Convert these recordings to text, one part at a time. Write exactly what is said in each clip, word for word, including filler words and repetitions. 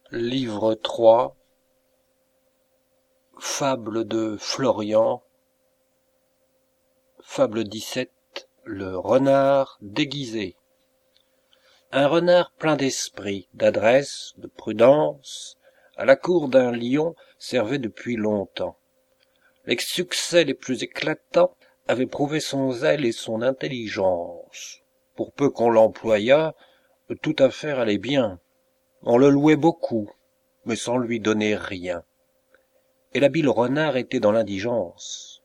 Livre trois. Fable de Florian. Fable dix-sept. Le renard déguisé. Un renard plein d'esprit, d'adresse, de prudence, à la cour d'un lion servait depuis longtemps. Les succès les plus éclatants avaient prouvé son zèle et son intelligence. Pour peu qu'on l'employât, toute affaire allait bien. On le louait beaucoup, mais sans lui donner rien. Et l'habile renard était dans l'indigence.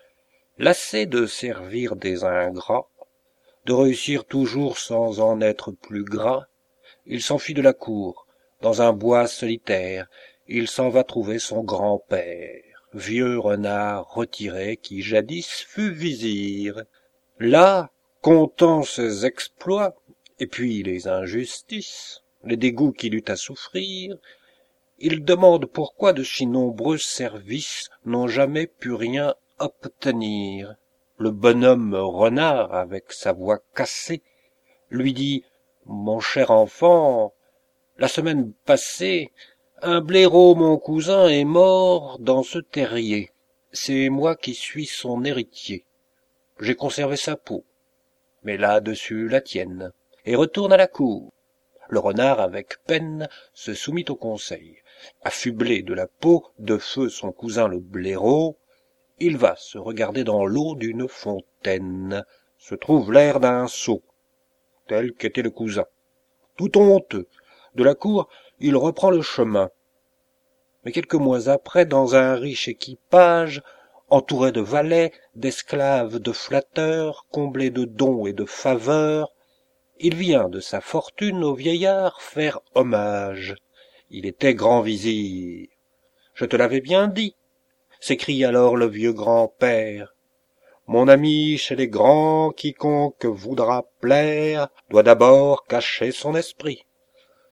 Lassé de servir des ingrats, de réussir toujours sans en être plus gras, il s'enfuit de la cour, dans un bois solitaire, il s'en va trouver son grand-père, vieux renard retiré qui jadis fut vizir. Là, comptant ses exploits, et puis les injustices, les dégoûts qu'il eut à souffrir, il demande pourquoi de si nombreux services n'ont jamais pu rien obtenir. Le bonhomme renard, avec sa voix cassée, lui dit « Mon cher enfant, la semaine passée, un blaireau, mon cousin, est mort dans ce terrier. C'est moi qui suis son héritier. J'ai conservé sa peau, mais là-dessus la tienne, et retourne à la cour. » Le renard, avec peine, se soumit au conseil. Affublé de la peau de feu son cousin le blaireau, il va se regarder dans l'eau d'une fontaine. Se trouve l'air d'un sot, tel qu'était le cousin. Tout honteux, de la cour, il reprend le chemin. Mais quelques mois après, dans un riche équipage, entouré de valets, d'esclaves, de flatteurs, comblé de dons et de faveurs, il vient de sa fortune au vieillard faire hommage. Il était grand vizir. « Je te l'avais bien dit !» s'écrie alors le vieux grand-père. « Mon ami, chez les grands, quiconque voudra plaire, doit d'abord cacher son esprit.